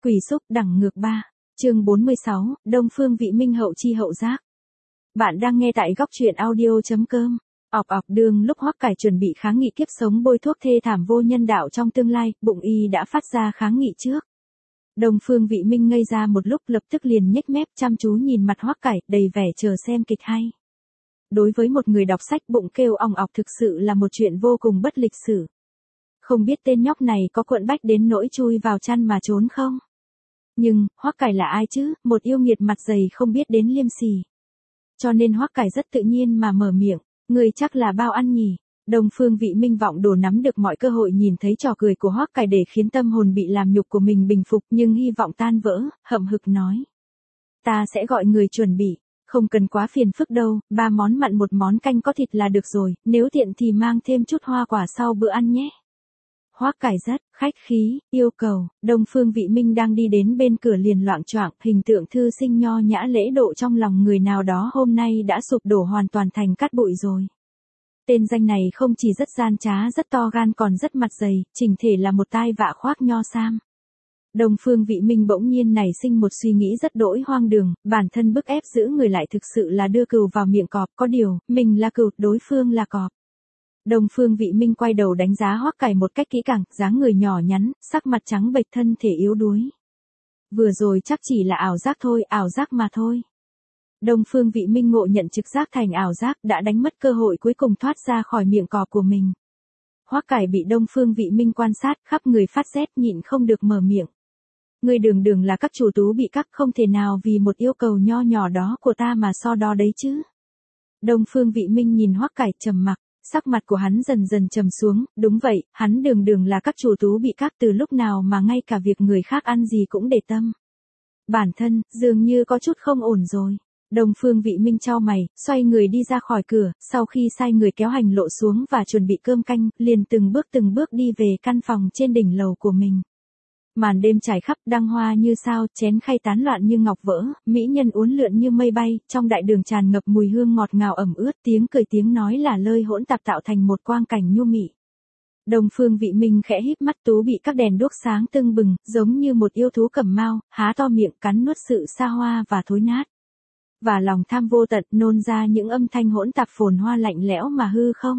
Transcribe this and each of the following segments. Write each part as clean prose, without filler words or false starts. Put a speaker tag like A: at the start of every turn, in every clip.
A: Quỷ xúc đẳng ngược 3. Chương 46, Đông Phương Vị Minh hậu chi hậu giác. Bạn đang nghe tại góc truyện audio.com. Ọc ọc đường lúc Hoắc Cải chuẩn bị kháng nghị kiếp sống bôi thuốc thê thảm vô nhân đạo trong tương lai, bụng y đã phát ra kháng nghị trước. Đông Phương Vị Minh ngây ra một lúc lập tức liền nhếch mép chăm chú nhìn mặt Hoắc Cải đầy vẻ chờ xem kịch hay. Đối với một người đọc sách bụng kêu ong ọc thực sự là một chuyện vô cùng bất lịch sử. Không biết tên nhóc này có cuộn bách đến nỗi chui vào chăn mà trốn không? Nhưng, Hoắc Cải là ai chứ, một yêu nghiệt mặt dày không biết đến liêm sỉ. Cho nên Hoắc Cải rất tự nhiên mà mở miệng, người chắc là bao ăn nhỉ. Đông Phương Vị Minh vọng đồ nắm được mọi cơ hội nhìn thấy trò cười của Hoắc Cải để khiến tâm hồn bị làm nhục của mình bình phục nhưng hy vọng tan vỡ, hậm hực nói. Ta sẽ gọi người chuẩn bị, không cần quá phiền phức đâu, 3 món mặn 1 món canh có thịt là được rồi, nếu tiện thì mang thêm chút hoa quả sau bữa ăn nhé. Hoắc Cải rất khách khí, yêu cầu. Đông Phương Vị Minh đang đi đến bên cửa liền loạng choạng, hình tượng thư sinh nho nhã lễ độ trong lòng người nào đó hôm nay đã sụp đổ hoàn toàn thành cát bụi rồi. Tên danh này không chỉ rất gian trá rất to gan còn rất mặt dày, chỉnh thể là một tai vạ khoác nho sam. Đông Phương Vị Minh bỗng nhiên nảy sinh một suy nghĩ rất đỗi hoang đường, bản thân bức ép giữ người lại thực sự là đưa cừu vào miệng cọp, có điều, mình là cừu, đối phương là cọp. Đông Phương Vị Minh quay đầu đánh giá Hoắc Cải một cách kỹ càng, dáng người nhỏ nhắn, sắc mặt trắng bệch thân thể yếu đuối. Vừa rồi chắc chỉ là ảo giác thôi, ảo giác mà thôi. Đông Phương Vị Minh ngộ nhận trực giác thành ảo giác đã đánh mất cơ hội cuối cùng thoát ra khỏi miệng cọp của mình. Hoắc Cải bị Đông Phương Vị Minh quan sát khắp người phát rét nhịn không được mở miệng. Người đường là các chủ tú bị các không thể nào vì một yêu cầu nho nhỏ đó của ta mà so đo đấy chứ. Đông Phương Vị Minh nhìn Hoắc Cải trầm mặc. Sắc mặt của hắn dần dần trầm xuống, đúng vậy, hắn đường là các chủ tú bị các từ lúc nào mà ngay cả việc người khác ăn gì cũng để tâm. Bản thân, dường như có chút không ổn rồi. Đông Phương Vị Minh chau mày, xoay người đi ra khỏi cửa, sau khi sai người kéo hành lộ xuống và chuẩn bị cơm canh, liền từng bước đi về căn phòng trên đỉnh lầu của mình. Màn đêm trải khắp, đăng hoa như sao, chén khay tán loạn như ngọc vỡ, mỹ nhân uốn lượn như mây bay, trong đại đường tràn ngập mùi hương ngọt ngào ẩm ướt, tiếng cười tiếng nói là lơi hỗn tạp tạo thành một quang cảnh nhu mị. Đông Phương Vị Minh khẽ híp mắt tú bị các đèn đuốc sáng tưng bừng, giống như một yêu thú cẩm mao, há to miệng cắn nuốt sự xa hoa và thối nát. Và lòng tham vô tận nôn ra những âm thanh hỗn tạp phồn hoa lạnh lẽo mà hư không.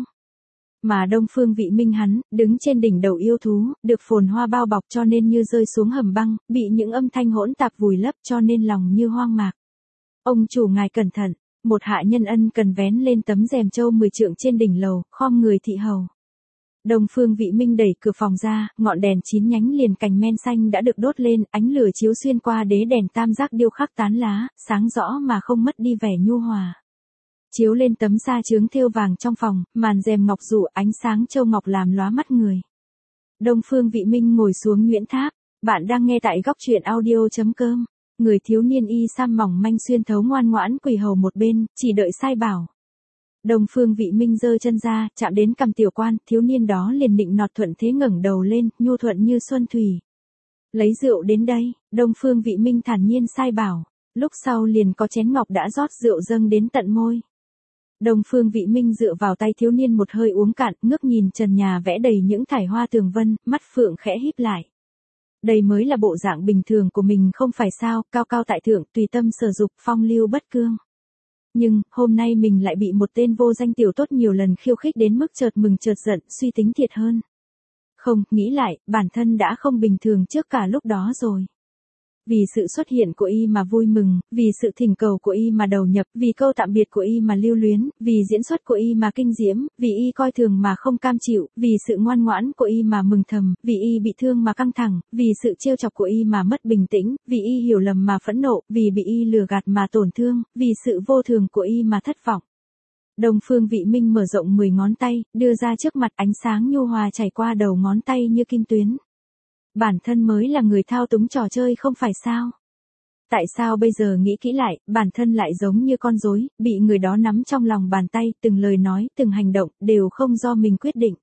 A: Mà Đông Phương Vị Minh hắn, đứng trên đỉnh đầu yêu thú, được phồn hoa bao bọc cho nên như rơi xuống hầm băng, bị những âm thanh hỗn tạp vùi lấp cho nên lòng như hoang mạc. Ông chủ ngài cẩn thận, một hạ nhân ân cần vén lên tấm rèm trâu 10 trượng trên đỉnh lầu, khom người thị hầu. Đông Phương Vị Minh đẩy cửa phòng ra, ngọn đèn 9 nhánh liền cành men xanh đã được đốt lên, ánh lửa chiếu xuyên qua đế đèn tam giác điêu khắc tán lá, sáng rõ mà không mất đi vẻ nhu hòa. Chiếu lên tấm sa chướng thêu vàng trong phòng, màn rèm ngọc dụ ánh sáng châu ngọc làm lóa mắt người. Đông Phương Vị Minh ngồi xuống nhuyễn tháp, bạn đang nghe tại góc truyện audio.com. Người thiếu niên y sam mỏng manh xuyên thấu ngoan ngoãn quỳ hầu một bên, chỉ đợi sai bảo. Đông Phương Vị Minh giơ chân ra, chạm đến cằm tiểu quan, thiếu niên đó liền nịnh nọt thuận thế ngẩng đầu lên, nhu thuận như xuân thủy. Lấy rượu đến đây, Đông Phương Vị Minh thản nhiên sai bảo, lúc sau liền có chén ngọc đã rót rượu dâng đến tận môi. Đông Phương Vị Minh dựa vào tay thiếu niên một hơi uống cạn, ngước nhìn trần nhà vẽ đầy những thải hoa tường vân, mắt phượng khẽ híp lại. Đây mới là bộ dạng bình thường của mình không phải sao, cao cao tại thượng, tùy tâm sở dục, phong lưu bất cương. Nhưng, hôm nay mình lại bị một tên vô danh tiểu tốt nhiều lần khiêu khích đến mức chợt mừng chợt giận, suy tính thiệt hơn. Không, nghĩ lại, bản thân đã không bình thường trước cả lúc đó rồi. Vì sự xuất hiện của y mà vui mừng, vì sự thỉnh cầu của y mà đầu nhập, vì câu tạm biệt của y mà lưu luyến, vì diễn xuất của y mà kinh diễm, vì y coi thường mà không cam chịu, vì sự ngoan ngoãn của y mà mừng thầm, vì y bị thương mà căng thẳng, vì sự trêu chọc của y mà mất bình tĩnh, vì y hiểu lầm mà phẫn nộ, vì bị y lừa gạt mà tổn thương, vì sự vô thường của y mà thất vọng. Đông Phương Vị Minh mở rộng 10 ngón tay, đưa ra trước mặt ánh sáng nhu hòa chảy qua đầu ngón tay như kim tuyến. Bản thân mới là người thao túng trò chơi không phải sao? Tại sao bây giờ nghĩ kỹ lại, bản thân lại giống như con rối, bị người đó nắm trong lòng bàn tay, từng lời nói, từng hành động, đều không do mình quyết định.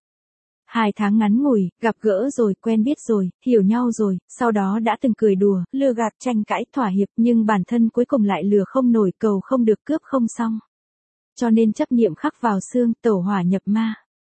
A: 2 tháng ngắn ngủi, gặp gỡ rồi, quen biết rồi, hiểu nhau rồi, sau đó đã từng cười đùa, lừa gạt, tranh cãi, thỏa hiệp, nhưng bản thân cuối cùng lại lừa không nổi, cầu không được, cướp không xong. Cho nên chấp niệm khắc vào xương, tẩu hỏa nhập ma.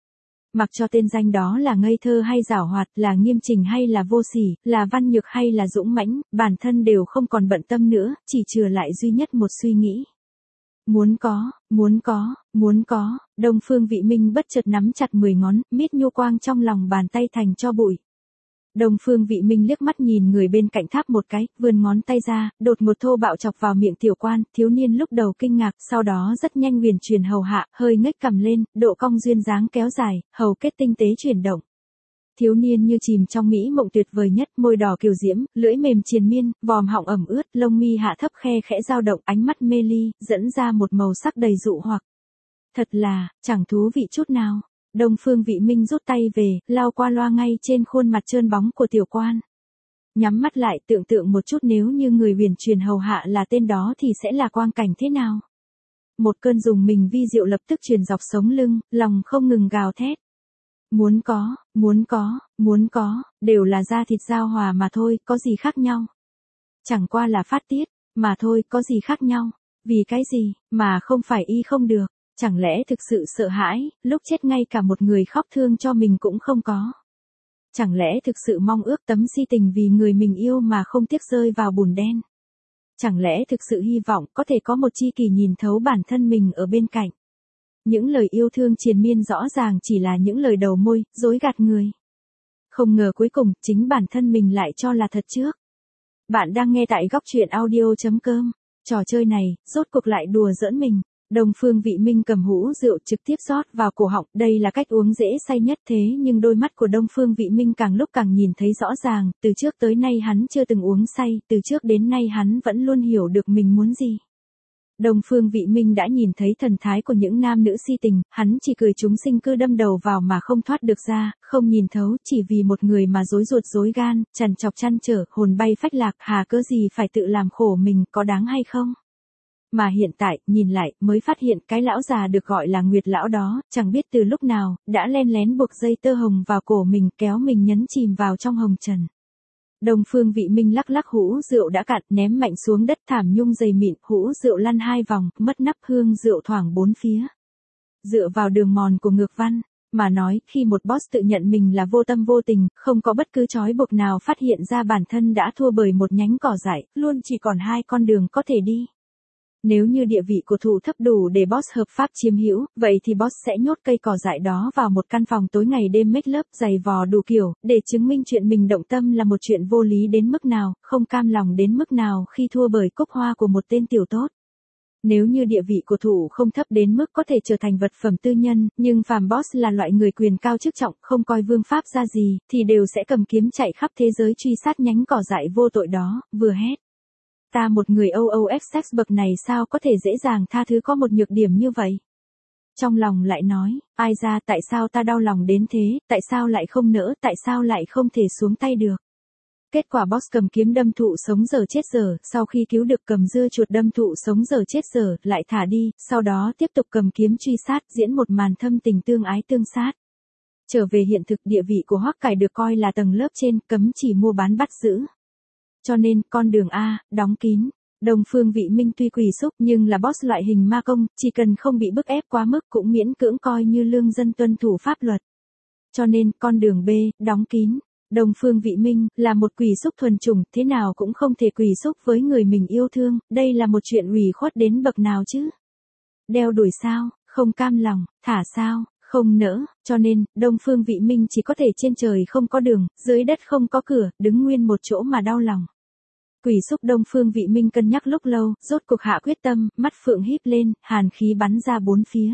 A: Mặc cho tên danh đó là ngây thơ hay giảo hoạt, là nghiêm chỉnh hay là vô sỉ, là văn nhược hay là dũng mãnh, bản thân đều không còn bận tâm nữa, chỉ chừa lại duy nhất một suy nghĩ. Muốn có, muốn có, muốn có, Đông Phương Vị Minh bất chợt nắm chặt 10 ngón, miết nhu quang trong lòng bàn tay thành tro bụi. Đông Phương Vị Minh liếc mắt nhìn người bên cạnh tháp một cái, vươn ngón tay ra, đột một thô bạo chọc vào miệng tiểu quan, thiếu niên lúc đầu kinh ngạc, sau đó rất nhanh huyền truyền hầu hạ, hơi ngếch cằm lên, độ cong duyên dáng kéo dài, hầu kết tinh tế chuyển động. Thiếu niên như chìm trong mỹ mộng tuyệt vời nhất, môi đỏ kiều diễm, lưỡi mềm triền miên, vòm họng ẩm ướt, lông mi hạ thấp khe khẽ dao động, ánh mắt mê ly, dẫn ra một màu sắc đầy dụ hoặc. Thật là, chẳng thú vị chút nào. Đông Phương Vị Minh rút tay về, lau qua loa ngay trên khuôn mặt trơn bóng của tiểu quan. Nhắm mắt lại tưởng tượng một chút nếu như người huyền truyền hầu hạ là tên đó thì sẽ là quang cảnh thế nào. Một cơn dùng mình vi diệu lập tức truyền dọc sống lưng, lòng không ngừng gào thét. Muốn có, muốn có, muốn có, đều là da thịt giao hòa mà thôi, có gì khác nhau. Chẳng qua là phát tiết, mà thôi, có gì khác nhau. Vì cái gì, mà không phải y không được. Chẳng lẽ thực sự sợ hãi, lúc chết ngay cả một người khóc thương cho mình cũng không có. Chẳng lẽ thực sự mong ước tấm si tình vì người mình yêu mà không tiếc rơi vào bùn đen. Chẳng lẽ thực sự hy vọng có thể có một tri kỷ nhìn thấu bản thân mình ở bên cạnh. Những lời yêu thương triền miên rõ ràng chỉ là những lời đầu môi, dối gạt người. Không ngờ cuối cùng, chính bản thân mình lại cho là thật trước. Bạn đang nghe tại góc truyện audio.com. Trò chơi này, rốt cuộc lại đùa giỡn mình. Đông Phương Vị Minh cầm hũ rượu trực tiếp rót vào cổ họng, đây là cách uống dễ say nhất thế nhưng đôi mắt của Đông Phương Vị Minh càng lúc càng nhìn thấy rõ ràng, từ trước tới nay hắn chưa từng uống say, từ trước đến nay hắn vẫn luôn hiểu được mình muốn gì. Đông Phương Vị Minh đã nhìn thấy thần thái của những nam nữ si tình, hắn chỉ cười chúng sinh cứ đâm đầu vào mà không thoát được ra, không nhìn thấu, chỉ vì một người mà rối ruột rối gan, trằn trọc trăn trở, hồn bay phách lạc, hà cớ gì phải tự làm khổ mình, có đáng hay không? Mà hiện tại, nhìn lại, mới phát hiện cái lão già được gọi là Nguyệt lão đó, chẳng biết từ lúc nào, đã len lén buộc dây tơ hồng vào cổ mình, kéo mình nhấn chìm vào trong hồng trần. Đông Phương Vị Minh lắc lắc hũ rượu đã cạn, ném mạnh xuống đất thảm nhung dày mịn, hũ rượu lăn 2 vòng, mất nắp hương rượu thoảng 4 phía. Dựa vào đường mòn của ngược văn, mà nói, khi một boss tự nhận mình là vô tâm vô tình, không có bất cứ trói buộc nào phát hiện ra bản thân đã thua bởi một nhánh cỏ dại, luôn chỉ còn 2 con đường có thể đi. Nếu như địa vị của thủ thấp đủ để boss hợp pháp chiếm hữu, vậy thì boss sẽ nhốt cây cỏ dại đó vào một căn phòng tối ngày đêm make lớp giày vò đủ kiểu, để chứng minh chuyện mình động tâm là một chuyện vô lý đến mức nào, không cam lòng đến mức nào khi thua bởi cúc hoa của một tên tiểu tốt. Nếu như địa vị của thủ không thấp đến mức có thể trở thành vật phẩm tư nhân, nhưng phàm boss là loại người quyền cao chức trọng, không coi vương pháp ra gì, thì đều sẽ cầm kiếm chạy khắp thế giới truy sát nhánh cỏ dại vô tội đó, vừa hét. Ta một người OOFX bậc này sao có thể dễ dàng tha thứ có một nhược điểm như vậy? Trong lòng lại nói, ai ra tại sao ta đau lòng đến thế, tại sao lại không nỡ, tại sao lại không thể xuống tay được? Kết quả boss cầm kiếm đâm thụ sống dở chết dở, sau khi cứu được cầm dưa chuột đâm thụ sống dở chết dở, lại thả đi, sau đó tiếp tục cầm kiếm truy sát, diễn một màn thâm tình tương ái tương sát. Trở về hiện thực, địa vị của Hoắc Cải được coi là tầng lớp trên, cấm chỉ mua bán bắt giữ. Cho nên, con đường A, đóng kín. Đông Phương Vị Minh tuy quỳ xúc nhưng là boss loại hình ma công, chỉ cần không bị bức ép quá mức cũng miễn cưỡng coi như lương dân tuân thủ pháp luật. Cho nên, con đường B, đóng kín. Đông Phương Vị Minh, là một quỳ xúc thuần chủng, thế nào cũng không thể quỳ xúc với người mình yêu thương, đây là một chuyện ủy khuất đến bậc nào chứ? Đeo đuổi sao, không cam lòng, thả sao, không nỡ, cho nên, Đông Phương Vị Minh chỉ có thể trên trời không có đường, dưới đất không có cửa, đứng nguyên một chỗ mà đau lòng. Quỷ xúc Đông Phương Vị Minh cân nhắc lúc lâu, rốt cuộc hạ quyết tâm, mắt phượng híp lên, hàn khí bắn ra 4 phía.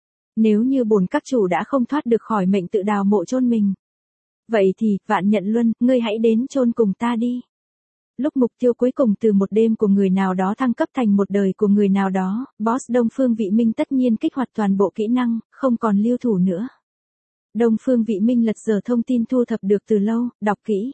A: Nếu như bổn các chủ đã không thoát được khỏi mệnh tự đào mộ chôn mình. Vậy thì, Vạn Nhận Luân, ngươi hãy đến chôn cùng ta đi. Lúc mục tiêu cuối cùng từ một đêm của người nào đó thăng cấp thành một đời của người nào đó, boss Đông Phương Vị Minh tất nhiên kích hoạt toàn bộ kỹ năng, không còn lưu thủ nữa. Đông Phương Vị Minh lật dở thông tin thu thập được từ lâu, đọc kỹ.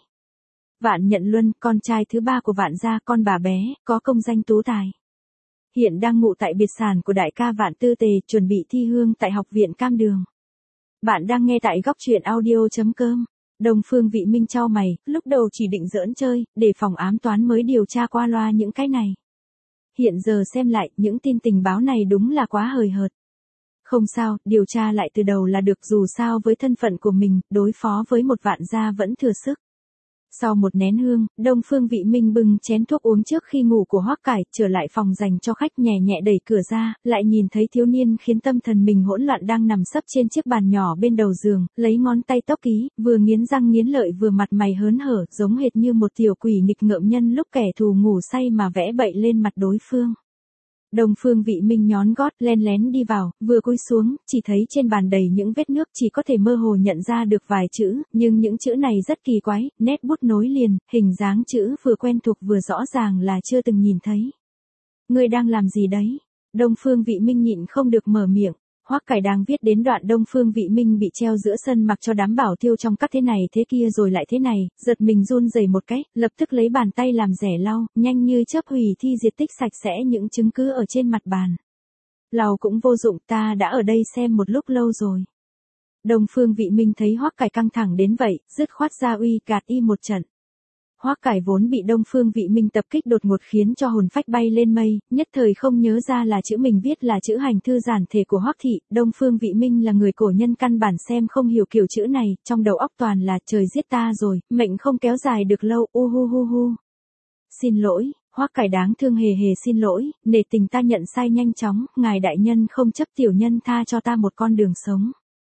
A: Vạn Nhận Luân, con trai thứ 3 của Vạn gia, con bà bé, có công danh tú tài. Hiện đang ngụ tại biệt sản của đại ca Vạn Tư Tề, chuẩn bị thi hương tại học viện Cam Đường. Bạn đang nghe tại góc truyện audio.com. Đông Phương Vị Minh chau mày, lúc đầu chỉ định giỡn chơi, để phòng ám toán mới điều tra qua loa những cái này. Hiện giờ xem lại, những tin tình báo này đúng là quá hời hợt. Không sao, điều tra lại từ đầu là được, dù sao với thân phận của mình, đối phó với một vạn gia vẫn thừa sức. Sau một nén hương, Đông Phương Vị Minh bưng chén thuốc uống trước khi ngủ của Hoắc Cải, trở lại phòng dành cho khách, nhẹ nhẹ đẩy cửa ra, lại nhìn thấy thiếu niên khiến tâm thần mình hỗn loạn đang nằm sấp trên chiếc bàn nhỏ bên đầu giường, lấy ngón tay tóc ký, vừa nghiến răng nghiến lợi vừa mặt mày hớn hở, giống hệt như một tiểu quỷ nghịch ngợm nhân lúc kẻ thù ngủ say mà vẽ bậy lên mặt đối phương. Đông Phương Vị Minh nhón gót len lén đi vào, vừa cúi xuống, chỉ thấy trên bàn đầy những vết nước, chỉ có thể mơ hồ nhận ra được vài chữ, nhưng những chữ này rất kỳ quái, nét bút nối liền, hình dáng chữ vừa quen thuộc vừa rõ ràng là chưa từng nhìn thấy. Ngươi đang làm gì đấy? Đông Phương Vị Minh nhịn không được mở miệng. Hoắc Cải đang viết đến đoạn Đông Phương Vị Minh bị treo giữa sân mặc cho đám bảo tiêu trong các thế này thế kia rồi lại thế này, giật mình run rẩy một cái, lập tức lấy bàn tay làm rẻ lau, nhanh như chớp hủy thi diệt tích sạch sẽ những chứng cứ ở trên mặt bàn. Lau cũng vô dụng, ta đã ở đây xem một lúc lâu rồi. Đông Phương Vị Minh thấy Hoắc Cải căng thẳng đến vậy, dứt khoát ra uy gạt y một trận. Hoắc Cải vốn bị Đông Phương Vị Minh tập kích đột ngột khiến cho hồn phách bay lên mây, nhất thời không nhớ ra là chữ mình viết là chữ hành thư giản thể của Hoắc thị. Đông Phương Vị Minh là người cổ nhân căn bản xem không hiểu kiểu chữ này, trong đầu óc toàn là trời giết ta rồi, mệnh không kéo dài được lâu, hu. Xin lỗi, Hoắc Cải đáng thương hề hề xin lỗi, nể tình ta nhận sai nhanh chóng, ngài đại nhân không chấp tiểu nhân tha cho ta một con đường sống.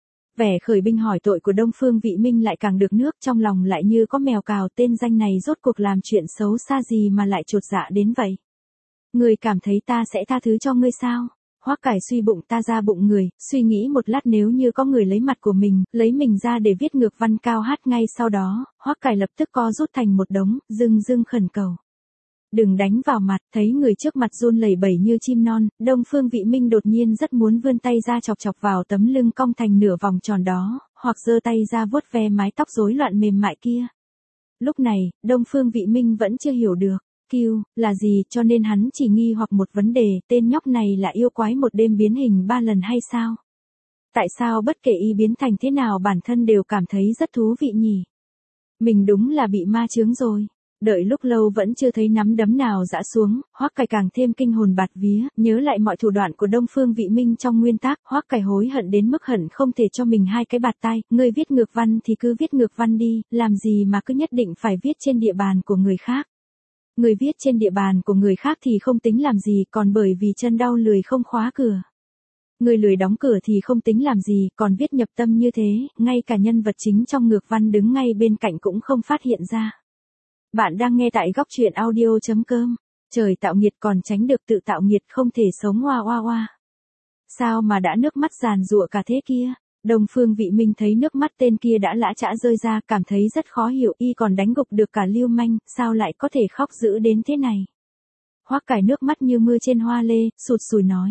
A: Vẻ khởi binh hỏi tội của Đông Phương Vị Minh lại càng được nước, trong lòng lại như có mèo cào, tên danh này rốt cuộc làm chuyện xấu xa gì mà lại chột dạ đến vậy. Người cảm thấy ta sẽ tha thứ cho ngươi sao? Hoắc Cải suy bụng ta ra bụng người, suy nghĩ một lát nếu như có người lấy mặt của mình, lấy mình ra để viết ngược văn cao hát ngay sau đó, Hoắc Cải lập tức co rút thành một đống, dưng khẩn cầu. Đừng đánh vào mặt, thấy người trước mặt run lẩy bẩy như chim non, Đông Phương Vị Minh đột nhiên rất muốn vươn tay ra chọc chọc vào tấm lưng cong thành nửa vòng tròn đó, hoặc giơ tay ra vuốt ve mái tóc rối loạn mềm mại kia. Lúc này, Đông Phương Vị Minh vẫn chưa hiểu được, Kiêu, là gì, cho nên hắn chỉ nghi hoặc một vấn đề, tên nhóc này là yêu quái một đêm biến hình 3 lần hay sao? Tại sao bất kể y biến thành thế nào bản thân đều cảm thấy rất thú vị nhỉ? Mình đúng là bị ma chướng rồi. Đợi lúc lâu vẫn chưa thấy nắm đấm nào giã xuống, Hoắc Cải càng thêm kinh hồn bạt vía, nhớ lại mọi thủ đoạn của Đông Phương Vị Minh trong nguyên tác, Hoắc Cải hối hận đến mức hận không thể cho mình hai cái bạt tai, ngươi viết ngược văn thì cứ viết ngược văn đi, làm gì mà cứ nhất định phải viết trên địa bàn của người khác. Người viết trên địa bàn của người khác thì không tính làm gì, còn bởi vì chân đau lười không khóa cửa. Người lười đóng cửa thì không tính làm gì, còn viết nhập tâm như thế, ngay cả nhân vật chính trong ngược văn đứng ngay bên cạnh cũng không phát hiện ra. Bạn đang nghe tại góc truyện audio.com. Trời tạo nghiệt còn tránh được tự tạo nghiệt, không thể sống hoa. Sao mà đã nước mắt giàn giụa cả thế kia? Đông Phương Vị Minh thấy nước mắt tên kia đã lã chã rơi ra, cảm thấy rất khó hiểu, y còn đánh gục được cả lưu manh, sao lại có thể khóc dữ đến thế này? Hoắc Cải nước mắt như mưa trên hoa lê, sụt sùi nói.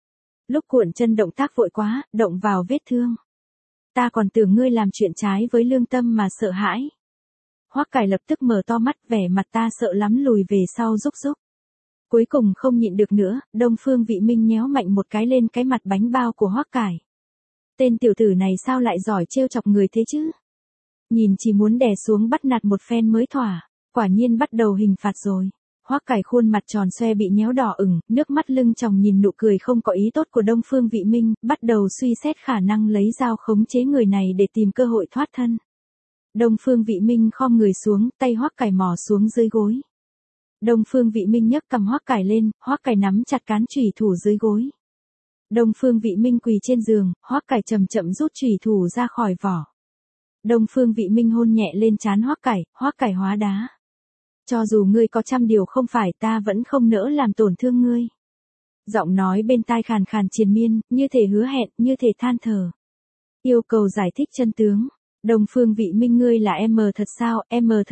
A: Lúc cuộn chân động tác vội quá, động vào vết thương. Ta còn tưởng ngươi làm chuyện trái với lương tâm mà sợ hãi. Hoắc Cải lập tức mở to mắt, vẻ mặt ta sợ lắm lùi về sau rúc. Cuối cùng không nhịn được nữa, Đông Phương Vị Minh nhéo mạnh một cái lên cái mặt bánh bao của Hoắc Cải. Tên tiểu tử này sao lại giỏi trêu chọc người thế chứ? Nhìn chỉ muốn đè xuống bắt nạt một phen mới thỏa, quả nhiên bắt đầu hình phạt rồi. Hoắc Cải khuôn mặt tròn xoe bị nhéo đỏ ửng, nước mắt lưng tròng nhìn nụ cười không có ý tốt của Đông Phương Vị Minh, bắt đầu suy xét khả năng lấy dao khống chế người này để tìm cơ hội thoát thân. Đông Phương Vị Minh khom người xuống, tay Hoắc Cải mò xuống dưới gối. Đông Phương Vị Minh nhấc cầm Hoắc Cải lên, Hoắc Cải nắm chặt cán chủy thủ dưới gối. Đông Phương Vị Minh quỳ trên giường, Hoắc Cải chậm chậm rút chủy thủ ra khỏi vỏ. Đông Phương Vị Minh hôn nhẹ lên trán Hoắc Cải hóa đá. Cho dù ngươi có trăm điều không phải, ta vẫn không nỡ làm tổn thương ngươi. Giọng nói bên tai khàn khàn triền miên, như thể hứa hẹn, như thể than thở. Yêu cầu giải thích chân tướng. Đông Phương Vị Minh, ngươi là em thật sao,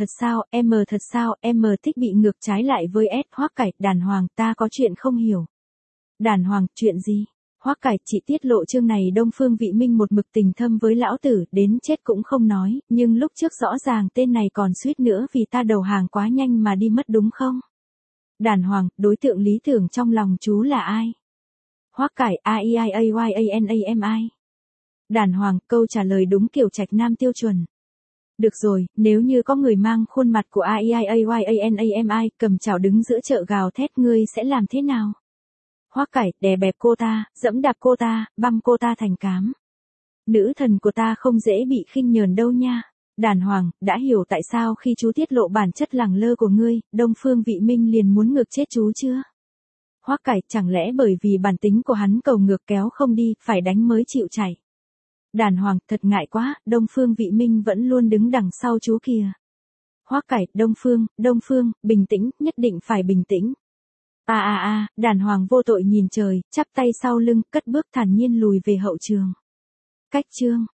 A: em thích bị ngược trái lại với S. Hoắc Cải, đàn hoàng, ta có chuyện không hiểu. Đàn hoàng, chuyện gì? Hoắc Cải, chỉ tiết lộ chương này Đông Phương Vị Minh một mực tình thâm với lão tử, đến chết cũng không nói, nhưng lúc trước rõ ràng tên này còn suýt nữa vì ta đầu hàng quá nhanh mà đi mất đúng không? Đàn hoàng, đối tượng lý tưởng trong lòng chú là ai? Hoắc Cải, AIAYANAMI. Đàn hoàng, câu trả lời đúng kiểu trạch nam tiêu chuẩn. Được rồi, nếu như có người mang khuôn mặt của AIAYANAMI, cầm chảo đứng giữa chợ gào thét, ngươi sẽ làm thế nào? Hoắc Cải, đè bẹp cô ta, dẫm đạp cô ta, băm cô ta thành cám. Nữ thần của ta không dễ bị khinh nhờn đâu nha. Đàn Hoàng, đã hiểu tại sao khi chú tiết lộ bản chất lẳng lơ của ngươi, Đông Phương Vị Minh liền muốn ngược chết chú chưa? Hoắc Cải, chẳng lẽ bởi vì bản tính của hắn cầu ngược kéo không đi, phải đánh mới chịu chảy. Đàn Hoàng, thật ngại quá, Đông Phương Vị Minh vẫn luôn đứng đằng sau chú kìa. Hoắc Cải, Đông Phương, bình tĩnh, nhất định phải bình tĩnh. Đàn Hoàng vô tội nhìn trời, chắp tay sau lưng, cất bước thản nhiên lùi về hậu trường. Cách chương